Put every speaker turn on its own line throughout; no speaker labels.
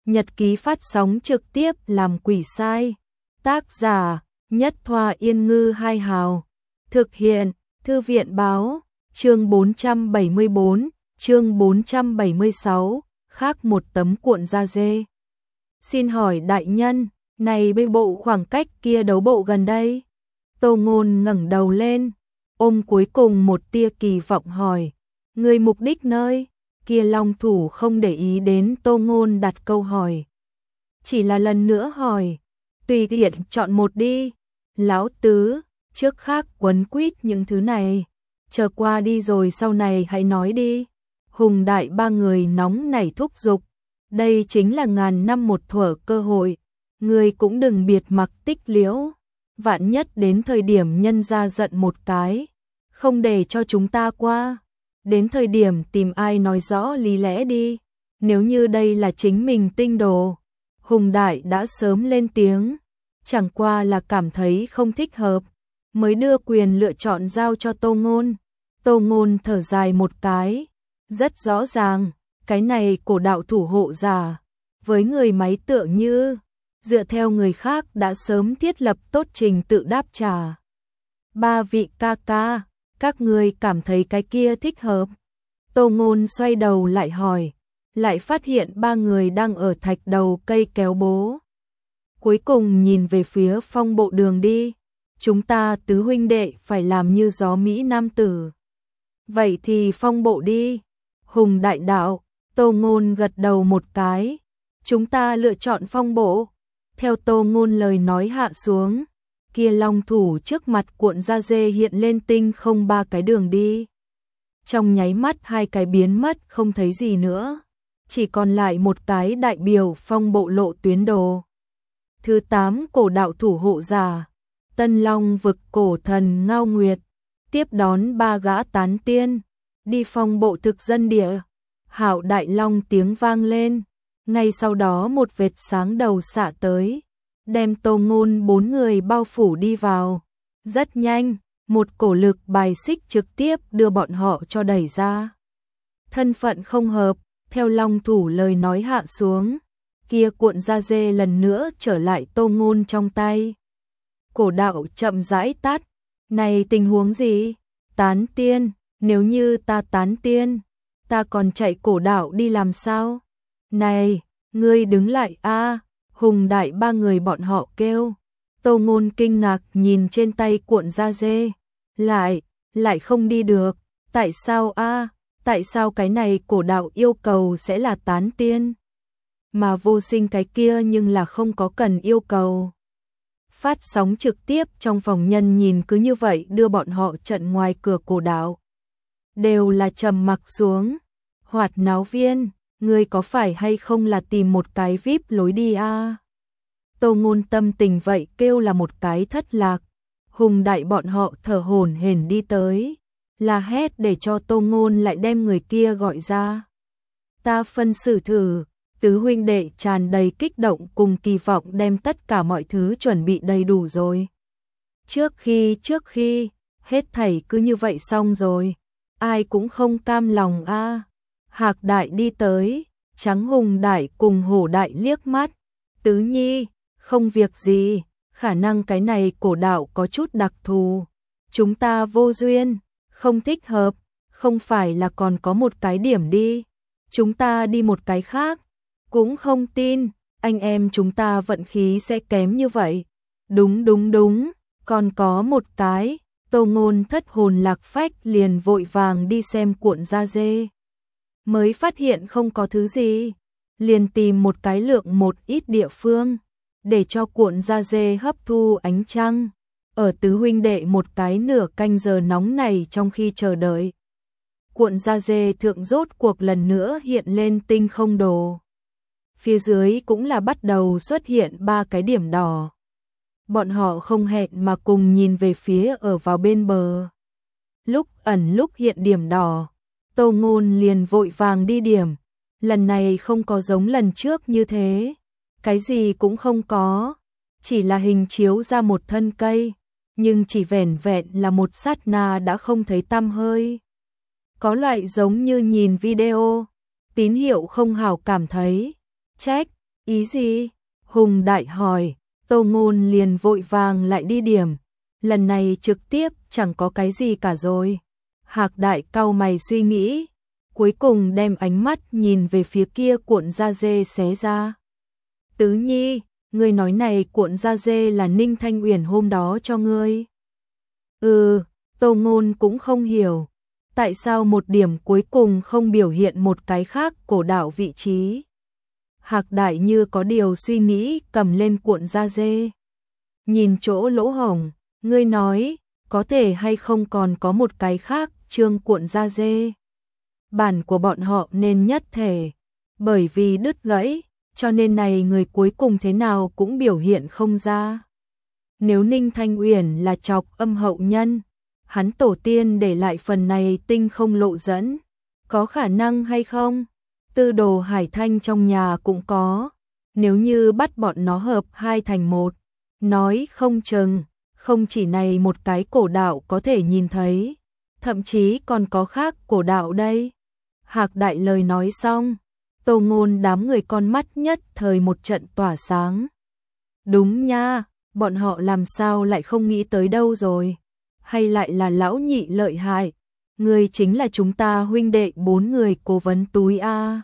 nhật ký phát sóng trực tiếp làm quỷ sai. Tác giả, Nhất Thoa Yên Ngư Hai Hào. Thực hiện, Thư viện Báo. Chương 474, chương 476, khác một tấm cuộn da dê. Xin hỏi đại nhân, này bên bộ khoảng cách kia đấu bộ gần đây? Tô Ngôn ngẩng đầu lên, ôm cuối cùng một tia kỳ vọng hỏi. Người mục đích nơi kia? Long thủ không để ý đến Tô Ngôn đặt câu hỏi. Chỉ là lần nữa hỏi. Tùy tiện chọn một đi. Lão tứ, trước khác quấn quýt những thứ này. Chờ qua đi rồi sau này hãy nói đi. Hùng Đại ba người nóng nảy thúc giục. Đây chính là ngàn năm một thuở cơ hội. Người cũng đừng biệt mặc tích liễu. Vạn nhất đến thời điểm nhân ra giận một cái. Không để cho chúng ta qua. Đến thời điểm tìm ai nói rõ lý lẽ đi. Nếu như đây là chính mình tinh đồ. Hùng Đại đã sớm lên tiếng. Chẳng qua là cảm thấy không thích hợp. Mới đưa quyền lựa chọn giao cho Tô Ngôn. Tô Ngôn thở dài một cái. Rất rõ ràng, cái này cổ đạo thủ hộ giả. Với người máy tựa như, dựa theo người khác đã sớm thiết lập tốt trình tự đáp trả. Ba vị ca ca, các người cảm thấy cái kia thích hợp. Tô Ngôn xoay đầu lại hỏi, lại phát hiện ba người đang ở thạch đầu cây kéo bố. Cuối cùng nhìn về phía Phong Bộ Đường đi. Chúng ta tứ huynh đệ phải làm như gió Mỹ nam tử. Vậy thì Phong Bộ đi. Hùng Đại đạo, Tô Ngôn gật đầu một cái. Chúng ta lựa chọn Phong Bộ. Theo Tô Ngôn lời nói hạ xuống, kia long thủ trước mặt cuộn da dê hiện lên tinh không ba cái đường đi. Trong nháy mắt hai cái biến mất không thấy gì nữa. Chỉ còn lại một cái đại biểu Phong Bộ lộ tuyến đồ. Thứ 8 cổ đạo thủ hộ giả. Tân Long vực cổ thần Ngao Nguyệt. Tiếp đón ba gã tán tiên. Đi Phong Bộ thực dân địa. Hạo Đại Long tiếng vang lên. Ngay sau đó một vệt sáng đầu xạ tới. Đem Tô Ngôn 4 người bao phủ đi vào. Rất nhanh, một cổ lực bài xích trực tiếp đưa bọn họ cho đẩy ra. Thân phận không hợp, theo Long thủ lời nói hạ xuống. Kia cuộn da dê lần nữa trở lại Tô Ngôn trong tay. Cổ đạo chậm rãi tắt. Này tình huống gì? Tán tiên, nếu như ta tán tiên, ta còn chạy cổ đạo đi làm sao? Này, ngươi đứng lại a! Hùng Đại ba người bọn họ kêu. Tô Ngôn kinh ngạc nhìn trên tay cuộn da dê. Lại không đi được. Tại sao a? Tại sao cái này cổ đạo yêu cầu sẽ là tán tiên? Mà vô sinh cái kia nhưng là không có cần yêu cầu. Phát sóng trực tiếp trong phòng nhân nhìn cứ như vậy đưa bọn họ trận ngoài cửa cổ đạo. Đều là trầm mặc xuống. Hoạt náo viên, ngươi có phải hay không là tìm một cái VIP lối đi a? Tô Ngôn tâm tình vậy kêu là một cái thất lạc. Hùng Đại bọn họ thở hổn hển đi tới. Là hét để cho Tô Ngôn lại đem người kia gọi ra. Ta phân xử thử. Tứ huynh đệ tràn đầy kích động cùng kỳ vọng đem tất cả mọi thứ chuẩn bị đầy đủ rồi. Trước khi, hết thảy cứ như vậy xong rồi. Ai cũng không cam lòng a. Hạc Đại đi tới, trắng Hùng Đại cùng Hổ Đại liếc mắt. Tứ nhi, không việc gì, khả năng cái này cổ đạo có chút đặc thù. Chúng ta vô duyên, không thích hợp, không phải là còn có một cái điểm đi. Chúng ta đi một cái khác. Cũng không tin, anh em chúng ta vận khí sẽ kém như vậy. Đúng, còn có một cái. Tô Ngôn thất hồn lạc phách liền vội vàng đi xem cuộn da dê. Mới phát hiện không có thứ gì. Liền tìm một cái lượng một ít địa phương. Để cho cuộn da dê hấp thu ánh trăng. Ở tứ huynh đệ một cái nửa canh giờ nóng này trong khi chờ đợi. Cuộn da dê thượng rốt cuộc lần nữa hiện lên tinh không đồ. Phía dưới cũng là bắt đầu xuất hiện ba cái điểm đỏ. Bọn họ không hẹn mà cùng nhìn về phía ở vào bên bờ. Lúc ẩn lúc hiện điểm đỏ. Tô Ngôn liền vội vàng đi điểm. Lần này không có giống lần trước như thế. Cái gì cũng không có. Chỉ là hình chiếu ra một thân cây. Nhưng chỉ vẻn vẹn là một sát na đã không thấy tăm hơi. Có loại giống như nhìn video. Tín hiệu không hảo cảm thấy. Check, Ý gì? Hùng Đại hỏi, Tô Ngôn liền vội vàng lại đi điểm. Lần này trực tiếp chẳng có cái gì cả rồi. Hạc Đại cau mày suy nghĩ, cuối cùng đem ánh mắt nhìn về phía kia cuộn da dê xé ra. Tứ Nhi, ngươi nói này cuộn da dê là Ninh Thanh Uyển hôm đó cho ngươi. Tô Ngôn cũng không hiểu, tại sao một điểm cuối cùng không biểu hiện một cái khác cổ đạo vị trí. Hạc Đại như có điều suy nghĩ cầm lên cuộn da dê. Nhìn chỗ lỗ hổng, ngươi nói, có thể hay không còn có một cái khác trương cuộn da dê. Bản của bọn họ nên nhất thể, bởi vì đứt gãy, cho nên này người cuối cùng thế nào cũng biểu hiện không ra. Nếu Ninh Thanh Uyển là trọc âm hậu nhân, hắn tổ tiên để lại phần này tinh không lộ dẫn, có khả năng hay không? Tư Đồ Hải Thanh trong nhà cũng có, nếu như bắt bọn nó hợp hai thành một, nói không chừng, không chỉ này một cái cổ đạo có thể nhìn thấy, thậm chí còn có khác cổ đạo đây. Hạc Đại lời nói xong, Tô Ngôn đám người con mắt nhất thời một trận tỏa sáng. Đúng nha, bọn họ làm sao lại không nghĩ tới đâu rồi? Hay lại là lão nhị lợi hại? Người chính là chúng ta huynh đệ 4 người cố vấn túi a.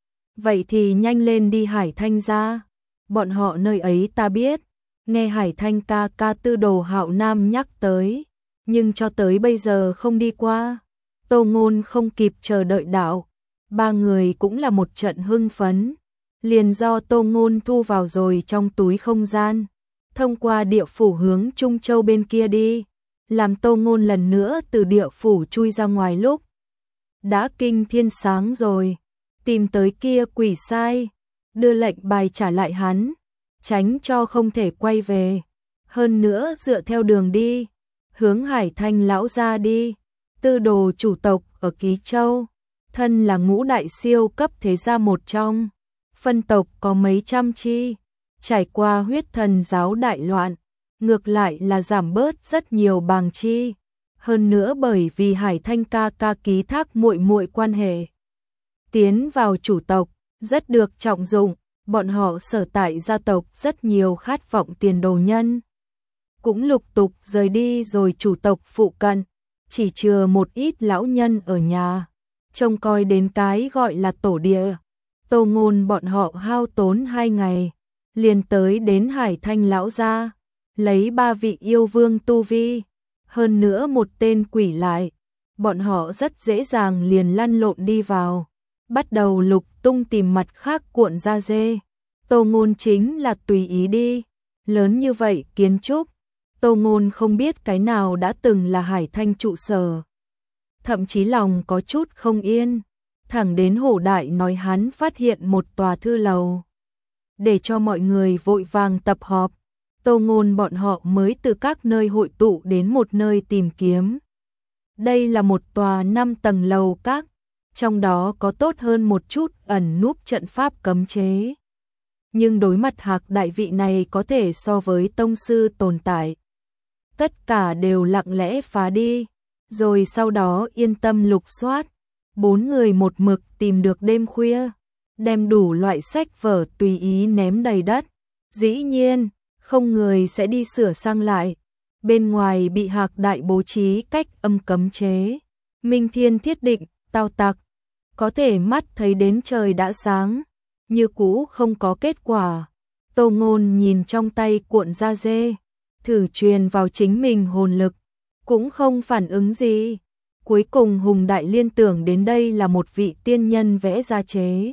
Vậy thì nhanh lên đi Hải Thanh ra. Bọn họ nơi ấy ta biết, nghe Hải Thanh ca ca Tư Đồ Hạo Nam nhắc tới, nhưng cho tới bây giờ không đi qua. Tô Ngôn không kịp chờ đợi đạo, ba người cũng là một trận hưng phấn, liền do Tô Ngôn thu vào rồi trong túi không gian, thông qua địa phủ hướng Trung Châu bên kia đi, làm Tô Ngôn lần nữa từ địa phủ chui ra ngoài lúc đã kinh thiên sáng rồi, tìm tới kia quỷ sai, đưa lệnh bài trả lại hắn, tránh cho không thể quay về, hơn nữa dựa theo đường đi, hướng Hải Thanh lão gia đi. Tư Đồ chủ tộc ở Ký Châu, thân là ngũ đại siêu cấp thế gia một trong, phân tộc có mấy trăm chi, trải qua huyết thần giáo đại loạn, ngược lại là giảm bớt rất nhiều bàng chi, hơn nữa bởi vì Hải Thanh ca ca ký thác muội muội quan hệ, tiến vào chủ tộc, rất được trọng dụng, bọn họ sở tại gia tộc rất nhiều khát vọng tiền đồ nhân, cũng lục tục rời đi rồi chủ tộc phụ cận. Chỉ chừa một ít lão nhân ở nhà, trông coi đến cái gọi là tổ địa. Tô Ngôn bọn họ hao tốn 2 ngày, liền tới đến Hải Thanh lão gia, lấy 3 vị yêu vương tu vi, hơn nữa một tên quỷ lại. Bọn họ rất dễ dàng liền lăn lộn đi vào, bắt đầu lục tung tìm mặt khác cuộn da dê. Tô Ngôn chính là tùy ý đi, lớn như vậy kiến trúc. Tô Ngôn không biết cái nào đã từng là Hải Thanh trụ sở. Thậm chí lòng có chút không yên, thẳng đến Hổ Đại nói hắn phát hiện một tòa thư lầu. Để cho mọi người vội vàng tập họp, Tô Ngôn bọn họ mới từ các nơi hội tụ đến một nơi tìm kiếm. Đây là một tòa 5 tầng lầu các, trong đó có tốt hơn một chút ẩn núp trận pháp cấm chế. Nhưng đối mặt Hạc Đại vị này có thể so với tông sư tồn tại. Tất cả đều lặng lẽ phá đi, rồi sau đó yên tâm lục soát. 4 người một mực tìm được đêm khuya, đem đủ loại sách vở tùy ý ném đầy đất. Dĩ nhiên, không người sẽ đi sửa sang lại. Bên ngoài bị Hạc Đại bố trí cách âm cấm chế. Minh Thiên thiết định, tao tặc. Có thể mắt thấy đến trời đã sáng, như cũ không có kết quả. Tô Ngôn nhìn trong tay cuộn da dê, thử truyền vào chính mình hồn lực, cũng không phản ứng gì. Cuối cùng Hùng Đại liên tưởng đến đây là một vị tiên nhân vẽ ra chế.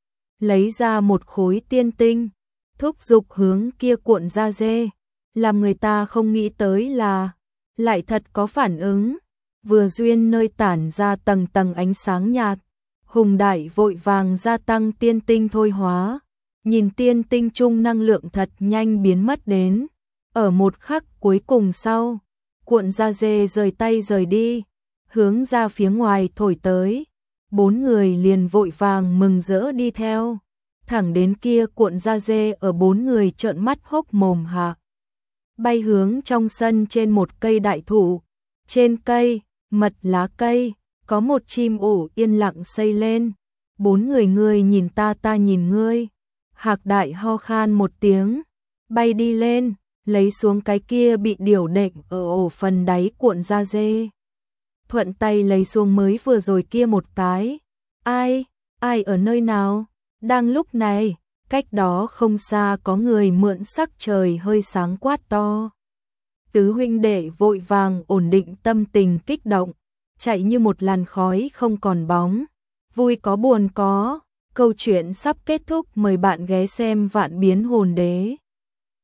Lấy ra một khối tiên tinh, thúc giục hướng kia cuộn da dê, làm người ta không nghĩ tới là lại thật có phản ứng. Vừa duyên nơi tản ra tầng tầng ánh sáng nhạt, Hùng Đại vội vàng gia tăng tiên tinh thôi hóa, nhìn tiên tinh chung năng lượng thật nhanh biến mất đến. Ở một khắc cuối cùng sau, cuộn da dê rời tay rời đi, hướng ra phía ngoài thổi tới. 4 người liền vội vàng mừng rỡ đi theo, thẳng đến kia cuộn da dê ở 4 người trợn mắt hốc mồm hạ. Bay hướng trong sân trên một cây đại thụ, trên cây, mật lá cây, có một chim ổ yên lặng xây lên. 4 người ngươi nhìn ta nhìn ngươi, Hạc Đại ho khan một tiếng, bay đi lên, lấy xuống cái kia bị điểu đệnh ở ổ phần đáy cuộn da dê. Thuận tay lấy xuống mới vừa rồi kia một cái. Ai ở nơi nào? Đang lúc này, cách đó không xa có người mượn sắc trời hơi sáng quát to. Tứ huynh đệ vội vàng ổn định tâm tình kích động, chạy như một làn khói không còn bóng. Vui có buồn có, câu chuyện sắp kết thúc, mời bạn ghé xem Vạn Biến Hồn Đế.